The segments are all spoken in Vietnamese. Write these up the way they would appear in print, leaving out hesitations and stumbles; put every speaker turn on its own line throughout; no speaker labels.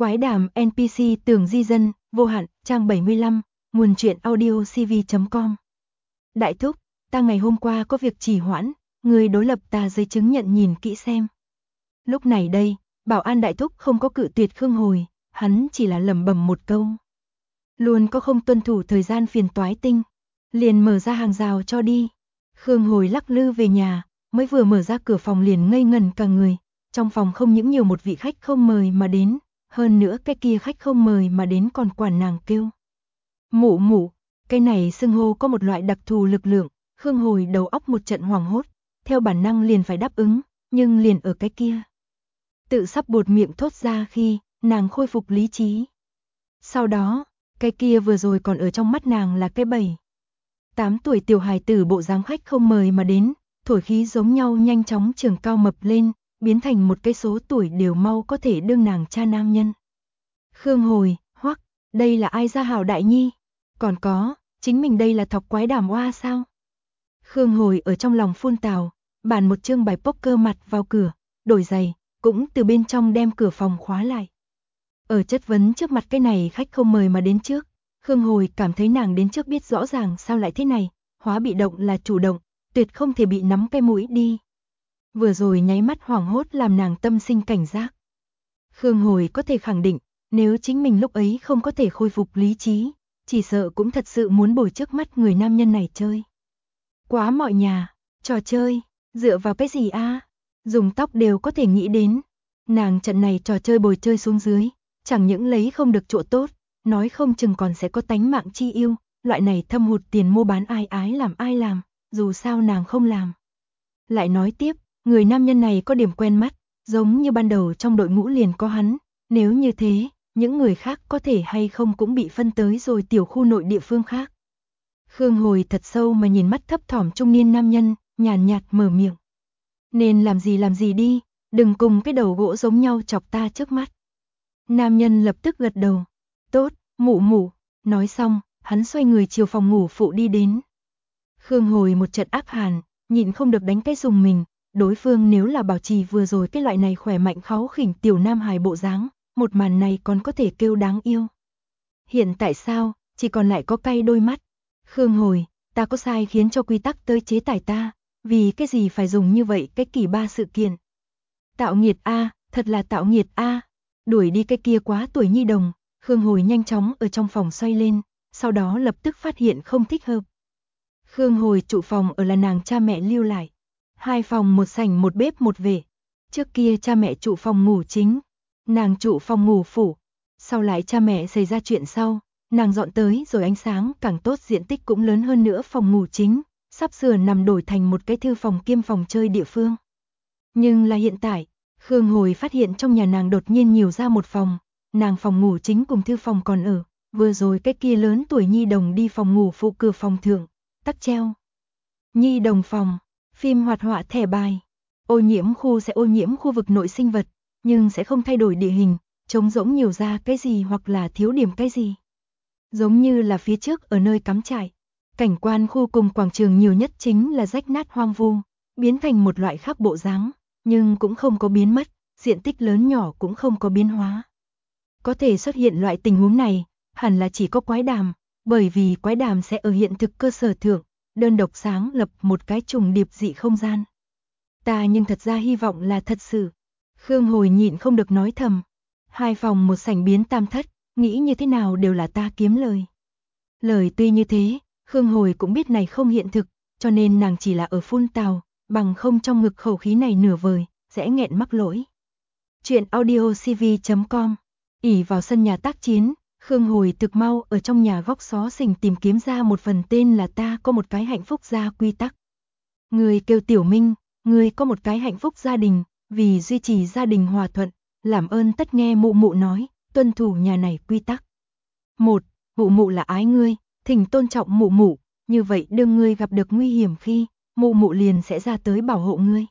Quái đàm NPC Tường Di Dân, vô hạn, trang 75, nguồn truyện audio cv.com. Đại thúc, ta ngày hôm qua có việc trì hoãn, người đối lập ta giấy chứng nhận nhìn kỹ xem. Lúc này đây, bảo an đại thúc không có cự tuyệt Khương Hồi, hắn chỉ là lẩm bẩm một câu. Luôn có không tuân thủ thời gian phiền toái tinh, liền mở ra hàng rào cho đi. Khương Hồi lắc lư về nhà, mới vừa mở ra cửa phòng liền ngây ngẩn cả người, trong phòng không những nhiều một vị khách không mời mà đến, hơn nữa cái kia khách không mời mà đến còn quản nàng kêu. Mụ mụ, cái này xưng hô có một loại đặc thù lực lượng, Khương Hồi đầu óc một trận hoảng hốt, theo bản năng liền phải đáp ứng, nhưng liền ở cái kia. Tự sắp buột miệng thốt ra khi, nàng khôi phục lý trí. Sau đó, cái kia vừa rồi còn ở trong mắt nàng là cái 7-8 tuổi tiểu hài tử bộ dáng khách không mời mà đến, thổi khí giống nhau nhanh chóng trường cao mập lên, biến thành một cái số tuổi đều mau có thể đương nàng cha nam nhân. Khương Hồi, hoắc, đây là ai ra hảo đại nhi? Còn có, chính mình đây là thọc quái đàm oa sao? Khương Hồi ở trong lòng phun tào, bàn một chương bài poker mặt vào cửa, đổi giày, cũng từ bên trong đem cửa phòng khóa lại. Ở chất vấn trước mặt cái này khách không mời mà đến trước, Khương Hồi cảm thấy nàng đến trước biết rõ ràng sao lại thế này, hóa bị động là chủ động, tuyệt không thể bị nắm cái mũi đi. Vừa rồi nháy mắt hoảng hốt làm nàng tâm sinh cảnh giác. Khương Hồi có thể khẳng định, nếu chính mình lúc ấy không có thể khôi phục lý trí, chỉ sợ cũng thật sự muốn bồi trước mắt người nam nhân này chơi. Quá mọi nhà, trò chơi, dựa vào cái gì a? Dùng tóc đều có thể nghĩ đến. Nàng trận này trò chơi bồi chơi xuống dưới, chẳng những lấy không được chỗ tốt, nói không chừng còn sẽ có tánh mạng chi yêu, loại này thâm hụt tiền mua bán ai ái làm ai làm, dù sao nàng không làm. Lại nói tiếp, người nam nhân này có điểm quen mắt, giống như ban đầu trong đội ngũ liền có hắn, nếu như thế, những người khác có thể hay không cũng bị phân tới rồi tiểu khu nội địa phương khác. Khương Hồi thật sâu mà nhìn mắt thấp thỏm trung niên nam nhân, nhàn nhạt mở miệng. Nên làm gì đi, đừng cùng cái đầu gỗ giống nhau chọc ta trước mắt. Nam nhân lập tức gật đầu. Tốt, mụ mụ, nói xong, hắn xoay người chiều phòng ngủ phụ đi đến. Khương Hồi một trận ác hàn, nhịn không được đánh cái dùng mình, đối phương nếu là bảo trì vừa rồi cái loại này khỏe mạnh kháu khỉnh tiểu nam hài bộ dáng, một màn này còn có thể kêu đáng yêu. Hiện tại sao, chỉ còn lại có cay đôi mắt. Khương Hồi, ta có sai khiến cho quy tắc tới chế tài ta, vì cái gì phải dùng như vậy cái kỳ ba sự kiện. Tạo nghiệt a, thật là tạo nghiệt a. Đuổi đi cái kia quá tuổi nhi đồng, Khương Hồi nhanh chóng ở trong phòng xoay lên, sau đó lập tức phát hiện không thích hợp. Khương Hồi trụ phòng ở là nàng cha mẹ lưu lại. 2 phòng một sảnh một bếp một vệ. Trước kia cha mẹ trụ phòng ngủ chính, nàng trụ phòng ngủ phụ. Sau lại cha mẹ xảy ra chuyện sau, nàng dọn tới rồi ánh sáng càng tốt diện tích cũng lớn hơn nữa phòng ngủ chính, sắp sửa nằm đổi thành một cái thư phòng kiêm phòng chơi địa phương. Nhưng là hiện tại, Khương Hồi phát hiện trong nhà nàng đột nhiên nhiều ra một phòng, nàng phòng ngủ chính cùng thư phòng còn ở, vừa rồi cái kia lớn tuổi nhi đồng đi phòng ngủ phụ cửa phòng thượng, tắc treo. Nhi đồng phòng, phim hoạt họa thẻ bài, ô nhiễm khu sẽ ô nhiễm khu vực nội sinh vật, nhưng sẽ không thay đổi địa hình, trống rỗng nhiều ra cái gì hoặc là thiếu điểm cái gì. Giống như là phía trước ở nơi cắm trại, cảnh quan khu cùng quảng trường nhiều nhất chính là rách nát hoang vu, biến thành một loại khác bộ dáng, nhưng cũng không có biến mất, diện tích lớn nhỏ cũng không có biến hóa. Có thể xuất hiện loại tình huống này, hẳn là chỉ có quái đàm, bởi vì quái đàm sẽ ở hiện thực cơ sở thượng, đơn độc sáng lập một cái trùng điệp dị không gian. Ta nhưng thật ra hy vọng là thật sự. Khương Hồi nhịn không được nói thầm. 2 phòng một sảnh biến tam thất, nghĩ như thế nào đều là ta kiếm lời. Lời tuy như thế, Khương Hồi cũng biết này không hiện thực, cho nên nàng chỉ là ở phun tào, bằng không trong ngực khẩu khí này nửa vời, sẽ nghẹn mắc lỗi. Chuyện audio cv.com. Ỉ vào sân nhà tác chiến, Khương Hồi thực mau ở trong nhà góc xó xỉnh tìm kiếm ra một phần tên là ta có một cái hạnh phúc gia quy tắc. Người kêu Tiểu Minh, người có một cái hạnh phúc gia đình, vì duy trì gia đình hòa thuận, làm ơn tất nghe mụ mụ nói, tuân thủ nhà này quy tắc. 1. Mụ mụ là ái ngươi, thỉnh tôn trọng mụ mụ, như vậy đương ngươi gặp được nguy hiểm khi, mụ mụ liền sẽ ra tới bảo hộ ngươi.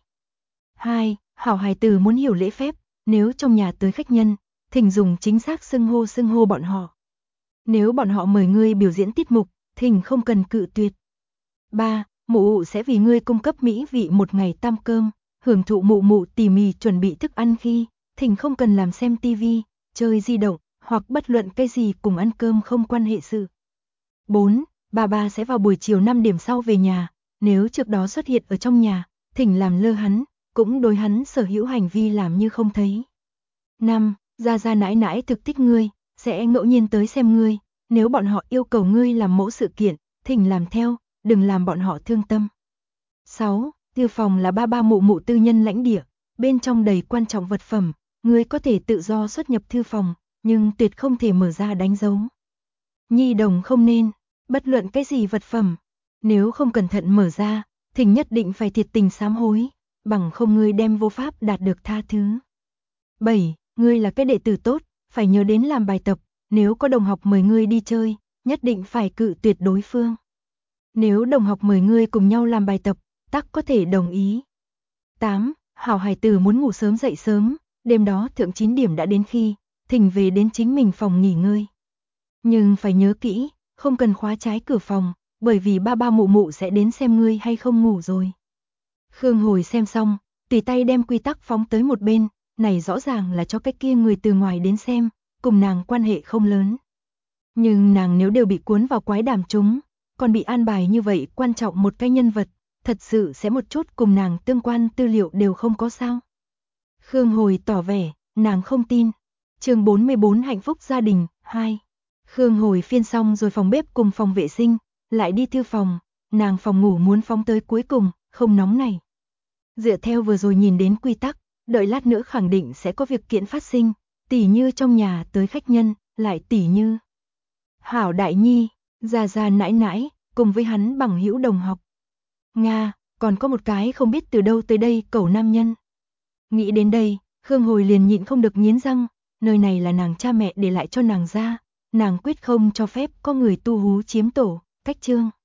2. Hảo hài tử muốn hiểu lễ phép, nếu trong nhà tới khách nhân, thỉnh dùng chính xác xưng hô bọn họ. Nếu bọn họ mời ngươi biểu diễn tiết mục, thỉnh không cần cự tuyệt. 3. Mụ sẽ vì ngươi cung cấp mỹ vị một ngày tam cơm, hưởng thụ mụ tỉ mỉ chuẩn bị thức ăn khi, thỉnh không cần làm xem tivi, chơi di động, hoặc bất luận cái gì cùng ăn cơm không quan hệ sự. 4. Bà sẽ vào buổi chiều 5 điểm sau về nhà, nếu trước đó xuất hiện ở trong nhà, thỉnh làm lơ hắn, cũng đối hắn sở hữu hành vi làm như không thấy. 5. Gia nãi nãi thực thích ngươi, sẽ ngẫu nhiên tới xem ngươi, nếu bọn họ yêu cầu ngươi làm mẫu sự kiện, thỉnh làm theo, đừng làm bọn họ thương tâm. 6. Thư phòng là ba mụ mụ tư nhân lãnh địa, bên trong đầy quan trọng vật phẩm, ngươi có thể tự do xuất nhập thư phòng, nhưng tuyệt không thể mở ra đánh dấu. Nhi đồng không nên, bất luận cái gì vật phẩm, nếu không cẩn thận mở ra, thỉnh nhất định phải thiệt tình sám hối, bằng không ngươi đem vô pháp đạt được tha thứ. 7. Ngươi là cái đệ tử tốt, phải nhớ đến làm bài tập, nếu có đồng học mời ngươi đi chơi, nhất định phải cự tuyệt đối phương. Nếu đồng học mời ngươi cùng nhau làm bài tập, tắc có thể đồng ý. 8. Hảo hài tử muốn ngủ sớm dậy sớm, đêm đó thượng 9 điểm đã đến khi, thỉnh về đến chính mình phòng nghỉ ngơi. Nhưng phải nhớ kỹ, không cần khóa trái cửa phòng, bởi vì ba mụ mụ sẽ đến xem ngươi hay không ngủ rồi. Khương Hồi xem xong, tùy tay đem quy tắc phóng tới một bên, này rõ ràng là cho cái kia người từ ngoài đến xem, cùng nàng quan hệ không lớn. Nhưng nàng nếu đều bị cuốn vào quái đàm chúng, còn bị an bài như vậy quan trọng một cái nhân vật, thật sự sẽ một chút cùng nàng tương quan tư liệu đều không có sao. Khương Hồi tỏ vẻ, nàng không tin. Chương 44 Hạnh phúc gia đình, 2. Khương Hồi phiên xong rồi phòng bếp cùng phòng vệ sinh, lại đi thư phòng, nàng phòng ngủ muốn phóng tới cuối cùng, không nóng này. Dựa theo vừa rồi nhìn đến quy tắc, đợi lát nữa khẳng định sẽ có việc kiện phát sinh, tỉ như trong nhà tới khách nhân, lại tỉ như Hảo Đại Nhi, Gia nãi nãi, cùng với hắn bằng hữu đồng học. Nga, còn có một cái không biết từ đâu tới đây cẩu nam nhân. Nghĩ đến đây, Khương Hồi liền nhịn không được nghiến răng, nơi này là nàng cha mẹ để lại cho nàng ra, nàng quyết không cho phép có người tu hú chiếm tổ, cách chương.